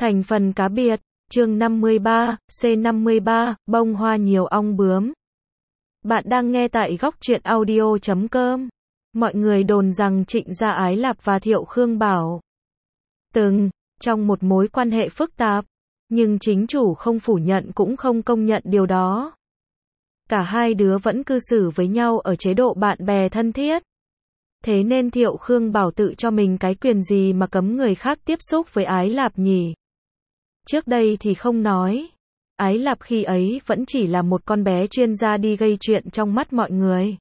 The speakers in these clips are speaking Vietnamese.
Thành phần cá biệt, chương 53, C53, bông hoa nhiều ong bướm. Bạn đang nghe tại góc truyện audio.com. Mọi người đồn rằng Trịnh Gia Ái Lạp và Thiệu Khương Bảo trong một mối quan hệ phức tạp, nhưng chính chủ không phủ nhận cũng không công nhận điều đó. Cả hai đứa vẫn cư xử với nhau ở chế độ bạn bè thân thiết. Thế nên Thiệu Khương Bảo tự cho mình cái quyền gì mà cấm người khác tiếp xúc với Ái Lạp nhỉ? Trước đây thì không nói. Ái Lạp khi ấy vẫn chỉ là một con bé chuyên gia đi gây chuyện trong mắt mọi người.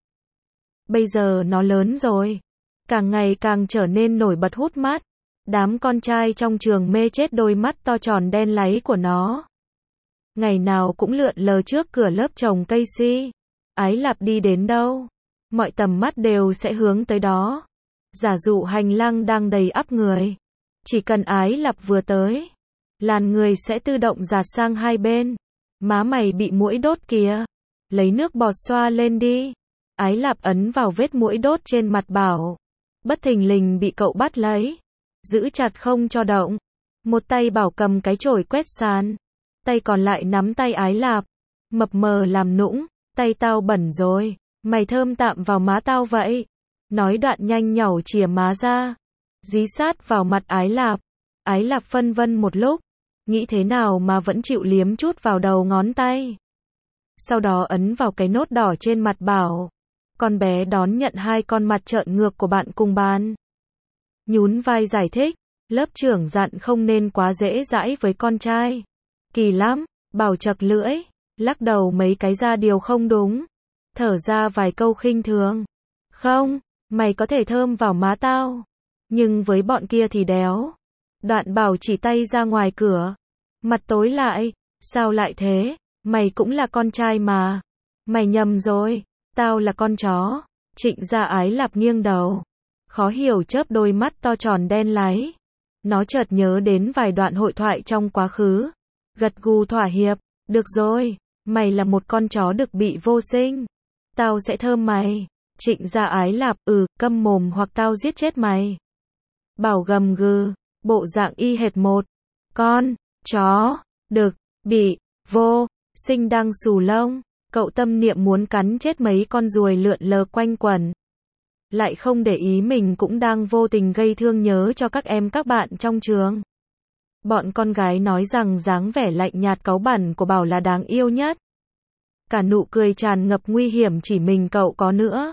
Bây giờ nó lớn rồi, càng ngày càng trở nên nổi bật hút mắt. Đám con trai trong trường mê chết đôi mắt to tròn đen láy của nó. Ngày nào cũng lượn lờ trước cửa lớp trồng cây si. Ái Lạp đi đến đâu, mọi tầm mắt đều sẽ hướng tới đó. Giả dụ hành lang đang đầy ắp người, chỉ cần Ái Lạp vừa tới, làn người sẽ tự động dạt sang hai bên. Má mày bị muỗi đốt kìa, lấy nước bọt xoa lên đi. Ái Lạp ấn vào vết muỗi đốt trên mặt Bảo. Bất thình lình bị cậu bắt lấy, giữ chặt không cho động. Một tay Bảo cầm cái chổi quét sàn, tay còn lại nắm tay Ái Lạp, mập mờ làm nũng. Tay tao bẩn rồi, mày thơm tạm vào má tao vậy. Nói đoạn nhanh nhảu chìa má ra, dí sát vào mặt Ái Lạp. Ái Lạp phân vân một lúc, nghĩ thế nào mà vẫn chịu liếm chút vào đầu ngón tay. Sau đó ấn vào cái nốt đỏ trên mặt Bảo. Con bé đón nhận hai con mặt trợn ngược của bạn cùng bàn. Nhún vai giải thích, lớp trưởng dặn không nên quá dễ dãi với con trai. Kỳ lắm. Bảo chật lưỡi, lắc đầu mấy cái ra điều không đúng. Thở ra vài câu khinh thường. Không, mày có thể thơm vào má tao, nhưng với bọn kia thì đéo. Đoạn Bảo chỉ tay ra ngoài cửa. Mặt tối lại, sao lại thế, mày cũng là con trai mà. Mày nhầm rồi, tao là con chó. Trịnh Gia Ái Lạp nghiêng đầu, khó hiểu chớp đôi mắt to tròn đen láy. Nó chợt nhớ đến vài đoạn hội thoại trong quá khứ. Gật gù thỏa hiệp, được rồi, mày là một con chó đực bị vô sinh. Tao sẽ thơm mày. Trịnh Gia Ái Lạp, câm mồm hoặc tao giết chết mày. Bảo gầm gừ, bộ dạng y hệt một con chó đực bị vô sinh đang xù lông. Cậu tâm niệm muốn cắn chết mấy con ruồi lượn lờ quanh quẩn, lại không để ý mình cũng đang vô tình gây thương nhớ cho các em các bạn trong trường. Bọn con gái nói rằng dáng vẻ lạnh nhạt cáu bẳn của Bảo là đáng yêu nhất. Cả nụ cười tràn ngập nguy hiểm chỉ mình cậu có nữa.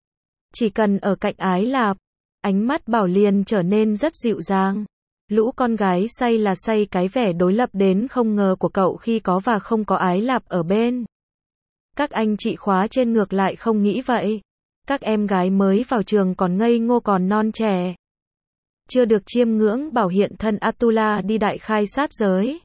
Chỉ cần ở cạnh Ái Lạp, ánh mắt Bảo liền trở nên rất dịu dàng. Lũ con gái say là say cái vẻ đối lập đến không ngờ của cậu khi có và không có Ái Lạp ở bên. Các anh chị khóa trên ngược lại không nghĩ vậy. Các em gái mới vào trường còn ngây ngô còn non trẻ, chưa được chiêm ngưỡng Bảo hiện thân Atula đi đại khai sát giới.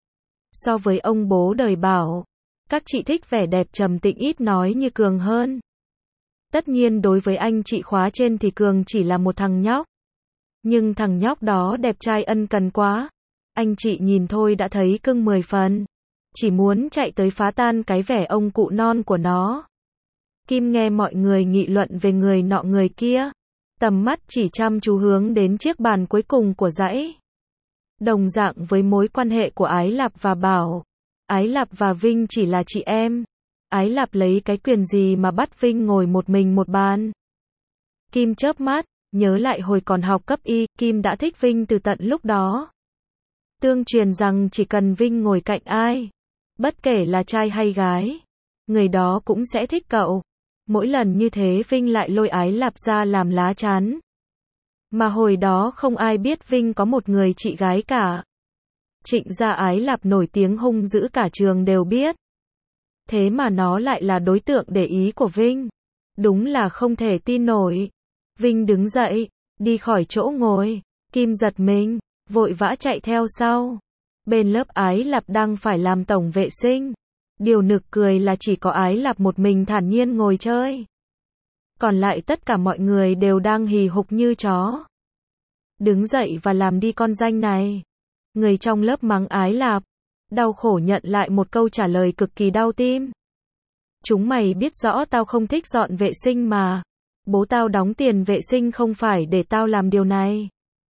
So với ông bố đời Bảo, các chị thích vẻ đẹp trầm tĩnh ít nói như Cường hơn. Tất nhiên đối với anh chị khóa trên thì Cường chỉ là một thằng nhóc. Nhưng thằng nhóc đó đẹp trai ân cần quá. Anh chị nhìn thôi đã thấy cưng 10 phần. Chỉ muốn chạy tới phá tan cái vẻ ông cụ non của nó. Kim nghe mọi người nghị luận về người nọ người kia. Tầm mắt chỉ chăm chú hướng đến chiếc bàn cuối cùng của dãy. Đồng dạng với mối quan hệ của Ái Lạp và Bảo, Ái Lạp và Vinh chỉ là chị em. Ái Lạp lấy cái quyền gì mà bắt Vinh ngồi một mình một bàn? Kim chớp mắt, nhớ lại hồi còn học cấp y, Kim đã thích Vinh từ tận lúc đó. Tương truyền rằng chỉ cần Vinh ngồi cạnh ai, bất kể là trai hay gái, người đó cũng sẽ thích cậu. Mỗi lần như thế Vinh lại lôi Ái Lạp ra làm lá chắn. Mà hồi đó không ai biết Vinh có một người chị gái cả. Trịnh Gia Ái Lạp nổi tiếng hung dữ cả trường đều biết. Thế mà nó lại là đối tượng để ý của Vinh. Đúng là không thể tin nổi. Vinh đứng dậy, đi khỏi chỗ ngồi. Kim giật mình, vội vã chạy theo sau. Bên lớp Ái Lạp đang phải làm tổng vệ sinh. Điều nực cười là chỉ có Ái Lạp một mình thản nhiên ngồi chơi. Còn lại tất cả mọi người đều đang hì hục như chó. Đứng dậy và làm đi con danh này. Người trong lớp mắng Ái Lạp, đau khổ nhận lại một câu trả lời cực kỳ đau tim. Chúng mày biết rõ tao không thích dọn vệ sinh mà. Bố tao đóng tiền vệ sinh không phải để tao làm điều này.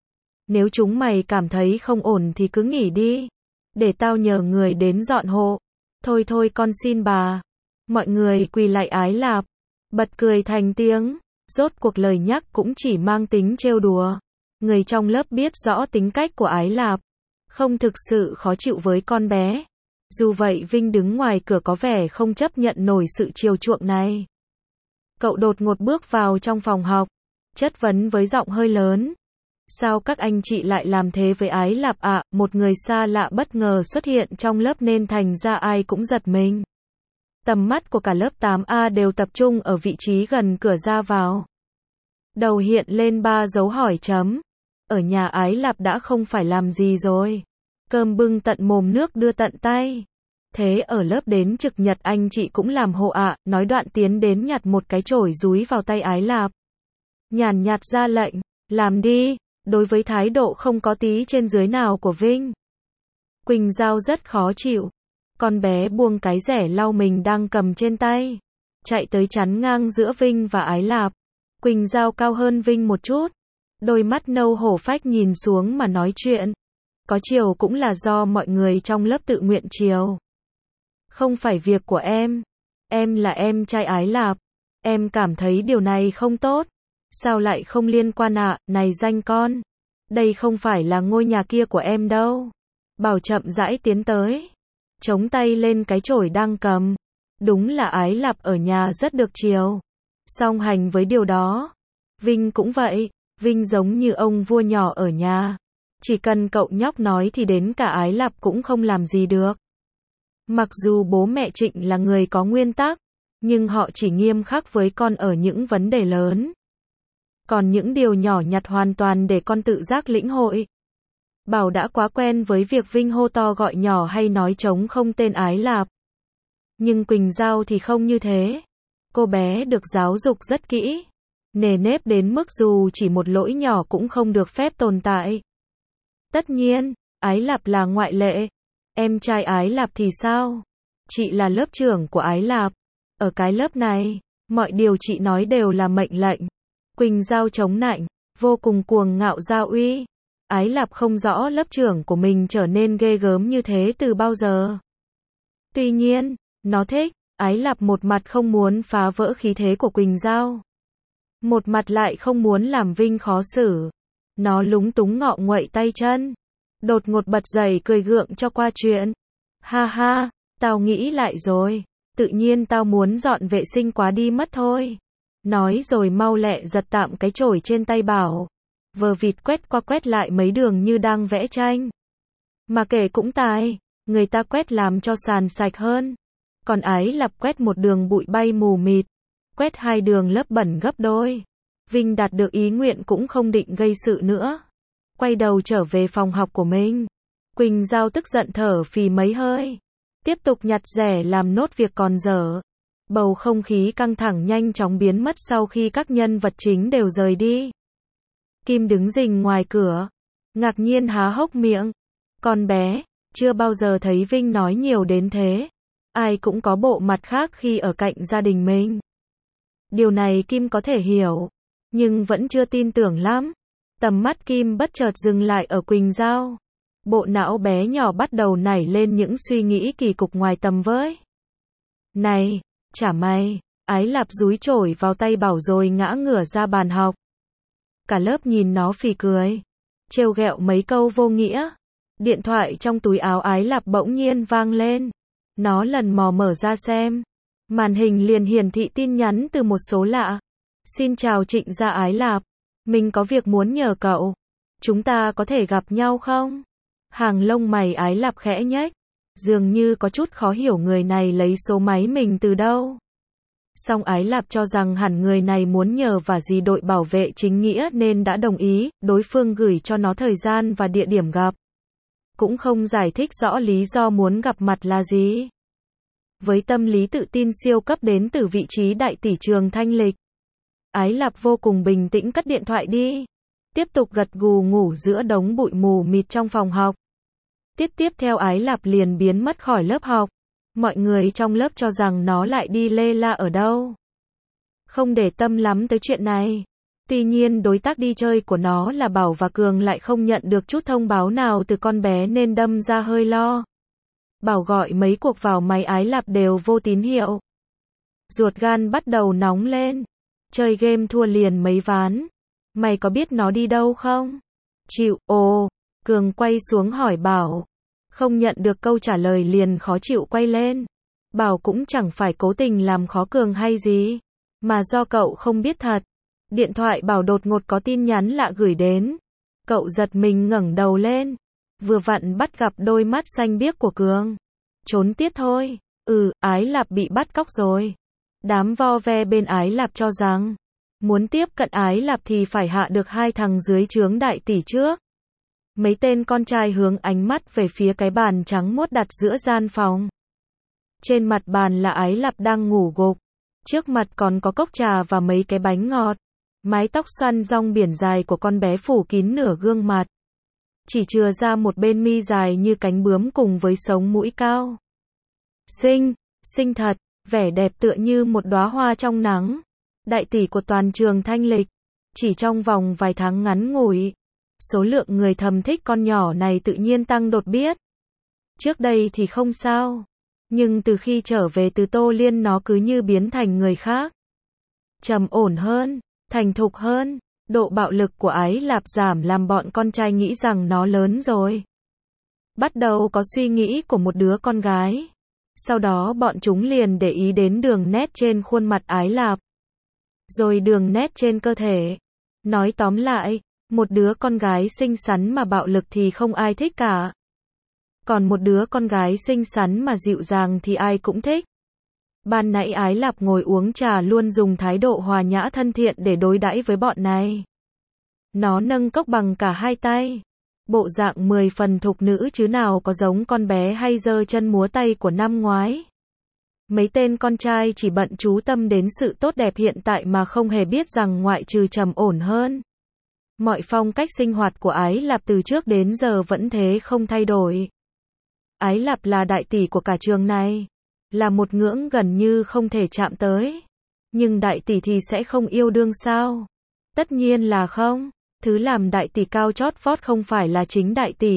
Nếu chúng mày cảm thấy không ổn thì cứ nghỉ đi. Để tao nhờ người đến dọn hộ. Thôi thôi con xin bà. Mọi người quỳ lại Ái Lạp. Bật cười thành tiếng. Rốt cuộc lời nhắc cũng chỉ mang tính trêu đùa. Người trong lớp biết rõ tính cách của Ái Lạp. Không thực sự khó chịu với con bé. Dù vậy Vinh đứng ngoài cửa có vẻ không chấp nhận nổi sự chiều chuộng này. Cậu đột ngột bước vào trong phòng học. Chất vấn với giọng hơi lớn. Sao các anh chị lại làm thế với Ái Lạp ạ? Một người xa lạ bất ngờ xuất hiện trong lớp nên thành ra ai cũng giật mình. Tầm mắt của cả lớp 8A đều tập trung ở vị trí gần cửa ra vào. Đầu hiện lên 3 dấu hỏi chấm. Ở nhà Ái Lạp đã không phải làm gì rồi. Cơm bưng tận mồm nước đưa tận tay. Thế ở lớp đến trực nhật anh chị cũng làm hộ ạ, nói đoạn tiến đến nhặt một cái chổi dúi vào tay Ái Lạp. Nhàn nhạt ra lệnh, làm đi, đối với thái độ không có tí trên dưới nào của Vinh. Quỳnh Giao rất khó chịu. Con bé buông cái rẻ lau mình đang cầm trên tay. Chạy tới chắn ngang giữa Vinh và Ái Lạp. Quỳnh Giao cao hơn Vinh một chút. Đôi mắt nâu hổ phách nhìn xuống mà nói chuyện. Có chiều cũng là do mọi người trong lớp tự nguyện chiều. Không phải việc của em. Em là em trai Ái Lạp. Em cảm thấy điều này không tốt. Sao lại không liên quan ạ, này danh con. Đây không phải là ngôi nhà kia của em đâu. Bảo chậm rãi tiến tới. Chống tay lên cái chổi đang cầm. Đúng là Ái Lạp ở nhà rất được chiều. Song hành với điều đó. Vinh cũng vậy. Vinh giống như ông vua nhỏ ở nhà. Chỉ cần cậu nhóc nói thì đến cả Ái Lạp cũng không làm gì được. Mặc dù bố mẹ Trịnh là người có nguyên tắc, nhưng họ chỉ nghiêm khắc với con ở những vấn đề lớn. Còn những điều nhỏ nhặt hoàn toàn để con tự giác lĩnh hội. Bảo đã quá quen với việc Vinh hô to gọi nhỏ hay nói trống không tên Ái Lạp. Nhưng Quỳnh Giao thì không như thế. Cô bé được giáo dục rất kỹ. Nề nếp đến mức dù chỉ một lỗi nhỏ cũng không được phép tồn tại. Tất nhiên, Ái Lạp là ngoại lệ. Em trai Ái Lạp thì sao? Chị là lớp trưởng của Ái Lạp. Ở cái lớp này, mọi điều chị nói đều là mệnh lệnh. Quỳnh Giao chống nạnh, vô cùng cuồng ngạo gia uy. Ái Lạp không rõ lớp trưởng của mình trở nên ghê gớm như thế từ bao giờ. Tuy nhiên, nó thích. Ái Lạp một mặt không muốn phá vỡ khí thế của Quỳnh Giao. Một mặt lại không muốn làm Vinh khó xử. Nó lúng túng ngọ nguậy tay chân. Đột ngột bật dậy cười gượng cho qua chuyện. Ha ha, tao nghĩ lại rồi. Tự nhiên tao muốn dọn vệ sinh quá đi mất thôi. Nói rồi mau lẹ giật tạm cái chổi trên tay bảo. Vờ vịt quét qua quét lại mấy đường như đang vẽ tranh. Mà kể cũng tài. Người ta quét làm cho sàn sạch hơn. Còn Ái Lạp quét một đường bụi bay mù mịt. Quét 2 đường lớp bẩn gấp đôi. Vinh đạt được ý nguyện cũng không định gây sự nữa. Quay đầu trở về phòng học của mình. Quỳnh Giao tức giận thở phì mấy hơi. Tiếp tục nhặt rẻ làm nốt việc còn dở. Bầu không khí căng thẳng nhanh chóng biến mất sau khi các nhân vật chính đều rời đi. Kim đứng rình ngoài cửa. Ngạc nhiên há hốc miệng. Con bé, chưa bao giờ thấy Vinh nói nhiều đến thế. Ai cũng có bộ mặt khác khi ở cạnh gia đình mình. Điều này Kim có thể hiểu. Nhưng vẫn chưa tin tưởng lắm. Tầm mắt Kim bất chợt dừng lại ở Quỳnh Giao. Bộ não bé nhỏ bắt đầu nảy lên những suy nghĩ kỳ cục ngoài tầm với. Này, chả may, Ái Lạp dúi chổi vào tay Bảo rồi ngã ngửa ra bàn học. Cả lớp nhìn nó phì cười. Trêu ghẹo mấy câu vô nghĩa. Điện thoại trong túi áo Ái Lạp bỗng nhiên vang lên. Nó lần mò mở ra xem. Màn hình liền hiển thị tin nhắn từ một số lạ. Xin chào Trịnh gia Ái Lạp. Mình có việc muốn nhờ cậu. Chúng ta có thể gặp nhau không? Hàng lông mày Ái Lạp khẽ nhếch. Dường như có chút khó hiểu người này lấy số máy mình từ đâu. Song Ái Lạp cho rằng hẳn người này muốn nhờ và gì đội bảo vệ chính nghĩa nên đã đồng ý. Đối phương gửi cho nó thời gian và địa điểm gặp. Cũng không giải thích rõ lý do muốn gặp mặt là gì. Với tâm lý tự tin siêu cấp đến từ vị trí đại tỷ trường thanh lịch. Ái Lạp vô cùng bình tĩnh cất điện thoại đi. Tiếp tục gật gù ngủ giữa đống bụi mù mịt trong phòng học. Tiếp theo Ái Lạp liền biến mất khỏi lớp học. Mọi người trong lớp cho rằng nó lại đi lê la ở đâu. Không để tâm lắm tới chuyện này. Tuy nhiên đối tác đi chơi của nó là Bảo và Cường lại không nhận được chút thông báo nào từ con bé nên đâm ra hơi lo. Bảo gọi mấy cuộc vào máy Ái Lạp đều vô tín hiệu. Ruột gan bắt đầu nóng lên. Chơi game thua liền mấy ván. Mày có biết nó đi đâu không? Chịu, ồ. Cường quay xuống hỏi Bảo. Không nhận được câu trả lời liền khó chịu quay lên. Bảo cũng chẳng phải cố tình làm khó Cường hay gì. Mà do cậu không biết thật. Điện thoại Bảo đột ngột có tin nhắn lạ gửi đến. Cậu giật mình ngẩng đầu lên. Vừa vặn bắt gặp đôi mắt xanh biếc của Cường. Trốn tiết thôi. Ái Lạp bị bắt cóc rồi. Đám vo ve bên Ái Lạp cho rằng, muốn tiếp cận Ái Lạp thì phải hạ được hai thằng dưới trướng đại tỷ trước. Mấy tên con trai hướng ánh mắt về phía cái bàn trắng muốt đặt giữa gian phòng. Trên mặt bàn là Ái Lạp đang ngủ gục. Trước mặt còn có cốc trà và mấy cái bánh ngọt. Mái tóc xoăn rong biển dài của con bé phủ kín nửa gương mặt. Chỉ chừa ra một bên mi dài như cánh bướm cùng với sống mũi cao. Xinh thật, vẻ đẹp tựa như một đóa hoa trong nắng. Đại tỷ của toàn trường Thanh Lịch. Chỉ trong vòng vài tháng ngắn ngủi, số lượng người thầm thích con nhỏ này tự nhiên tăng đột biến. Trước đây thì không sao. Nhưng từ khi trở về từ Tô Liên nó cứ như biến thành người khác. Trầm ổn hơn, thành thục hơn. Độ bạo lực của Ái Lạp giảm làm bọn con trai nghĩ rằng nó lớn rồi. Bắt đầu có suy nghĩ của một đứa con gái. Sau đó bọn chúng liền để ý đến đường nét trên khuôn mặt Ái Lạp. Rồi đường nét trên cơ thể. Nói tóm lại, một đứa con gái xinh xắn mà bạo lực thì không ai thích cả. Còn một đứa con gái xinh xắn mà dịu dàng thì ai cũng thích. Ban nãy Ái Lạp ngồi uống trà luôn dùng thái độ hòa nhã thân thiện để đối đãi với bọn này. Nó nâng cốc bằng cả hai tay. Bộ dạng 10 phần thục nữ chứ nào có giống con bé hay giơ chân múa tay của năm ngoái. Mấy tên con trai chỉ bận chú tâm đến sự tốt đẹp hiện tại mà không hề biết rằng ngoại trừ trầm ổn hơn. Mọi phong cách sinh hoạt của Ái Lạp từ trước đến giờ vẫn thế không thay đổi. Ái Lạp là đại tỷ của cả trường này. Là một ngưỡng gần như không thể chạm tới. Nhưng đại tỷ thì sẽ không yêu đương sao? Tất nhiên là không. Thứ làm đại tỷ cao chót vót không phải là chính đại tỷ.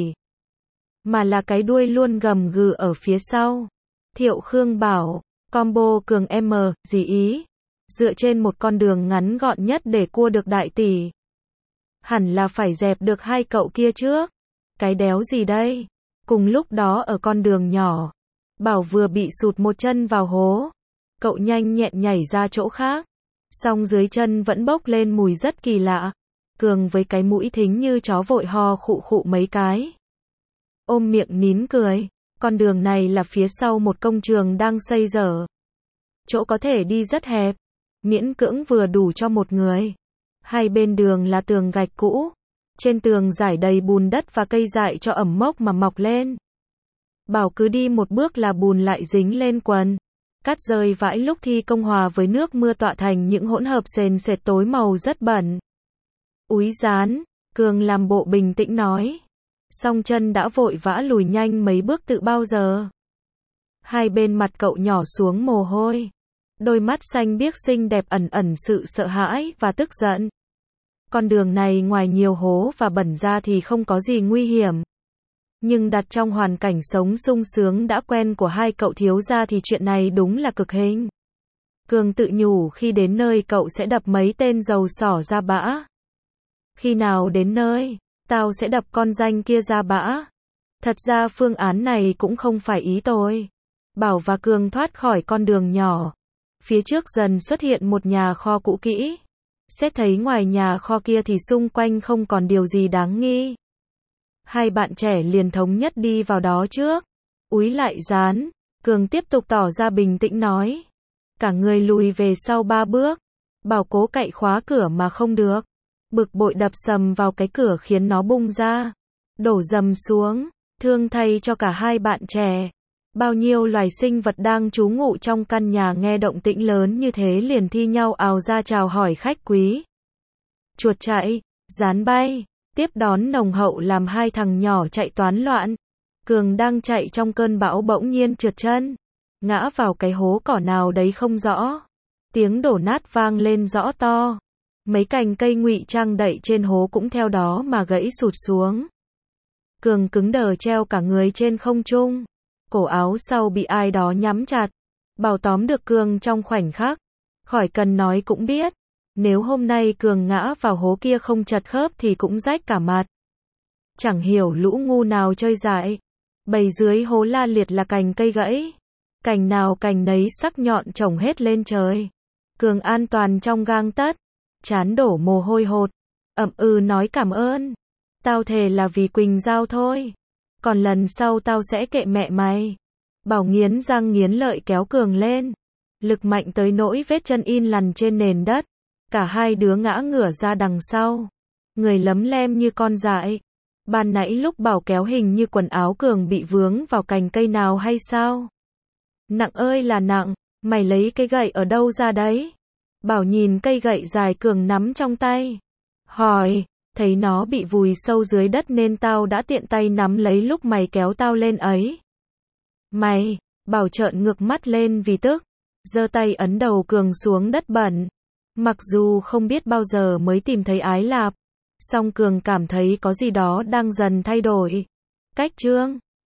Mà là cái đuôi luôn gầm gừ ở phía sau. Thiệu Khương bảo, combo Cường M, gì ý? Dựa trên một con đường ngắn gọn nhất để cua được đại tỷ. Hẳn là phải dẹp được hai cậu kia trước. Cái đéo gì đây? Cùng lúc đó ở con đường nhỏ, Bảo vừa bị sụt một chân vào hố. Cậu nhanh nhẹn nhảy ra chỗ khác. Song dưới chân vẫn bốc lên mùi rất kỳ lạ. Cường với cái mũi thính như chó vội ho khụ khụ mấy cái. Ôm miệng nín cười. Con đường này là phía sau một công trường đang xây dở. Chỗ có thể đi rất hẹp. Miễn cưỡng vừa đủ cho một người. Hai bên đường là tường gạch cũ. Trên tường rải đầy bùn đất và cây dại cho ẩm mốc mà mọc lên. Bảo cứ đi một bước là bùn lại dính lên quần. Cát rơi vãi lúc thi công hòa với nước mưa tọa thành những hỗn hợp sền sệt tối màu rất bẩn. Úi dán, Cường làm bộ bình tĩnh nói. Song chân đã vội vã lùi nhanh mấy bước tự bao giờ. Hai bên mặt cậu nhỏ xuống mồ hôi. Đôi mắt xanh biếc xinh đẹp ẩn ẩn sự sợ hãi và tức giận. Con đường này ngoài nhiều hố và bẩn ra thì không có gì nguy hiểm. Nhưng đặt trong hoàn cảnh sống sung sướng đã quen của hai cậu thiếu gia thì chuyện này đúng là cực hình. Cường tự nhủ khi đến nơi cậu sẽ đập mấy tên dầu sỏ ra bã. Khi nào đến nơi, tao sẽ đập con danh kia ra bã. Thật ra phương án này cũng không phải ý tôi. Bảo và Cường thoát khỏi con đường nhỏ. Phía trước dần xuất hiện một nhà kho cũ kỹ. Xét thấy ngoài nhà kho kia thì xung quanh không còn điều gì đáng nghi. Hai bạn trẻ liền thống nhất đi vào đó trước. Úi lại dán. Cường tiếp tục tỏ ra bình tĩnh nói. Cả người lùi về sau 3 bước. Bảo cố cạy khóa cửa mà không được. Bực bội đập sầm vào cái cửa khiến nó bung ra. Đổ dầm xuống. Thương thay cho cả hai bạn trẻ. Bao nhiêu loài sinh vật đang trú ngụ trong căn nhà nghe động tĩnh lớn như thế liền thi nhau ào ra chào hỏi khách quý. Chuột chạy, rán bay, tiếp đón nồng hậu làm hai thằng nhỏ chạy toán loạn. Cường đang chạy trong cơn bão bỗng nhiên trượt chân. Ngã vào cái hố cỏ nào đấy không rõ. Tiếng đổ nát vang lên rõ to. Mấy cành cây ngụy trang đậy trên hố cũng theo đó mà gãy sụt xuống. Cường cứng đờ treo cả người trên không trung. Cổ áo sau bị ai đó nhắm chặt. Bảo tóm được Cường trong khoảnh khắc. Khỏi cần nói cũng biết. Nếu hôm nay Cường ngã vào hố kia không chật khớp thì cũng rách cả mặt. Chẳng hiểu lũ ngu nào chơi dại. Bầy dưới hố la liệt là cành cây gãy. Cành nào cành nấy sắc nhọn chồng hết lên trời. Cường an toàn trong gang tấc. Chán đổ mồ hôi hột. Nói cảm ơn. Tao thề là vì Quỳnh Giao thôi. Còn lần sau tao sẽ kệ mẹ mày. Bảo nghiến răng nghiến lợi kéo Cường lên. Lực mạnh tới nỗi vết chân in lằn trên nền đất. Cả hai đứa ngã ngửa ra đằng sau. Người lấm lem như con dại. Ban nãy lúc Bảo kéo hình như quần áo Cường bị vướng vào cành cây nào hay sao? Nặng ơi là nặng, mày lấy cái gậy ở đâu ra đấy? Bảo nhìn cây gậy dài Cường nắm trong tay. Hỏi, thấy nó bị vùi sâu dưới đất nên tao đã tiện tay nắm lấy lúc mày kéo tao lên ấy. Mày, Bảo trợn ngược mắt lên vì tức, giơ tay ấn đầu Cường xuống đất bẩn. Mặc dù không biết bao giờ mới tìm thấy ái lạp, song Cường cảm thấy có gì đó đang dần thay đổi. Cách Trương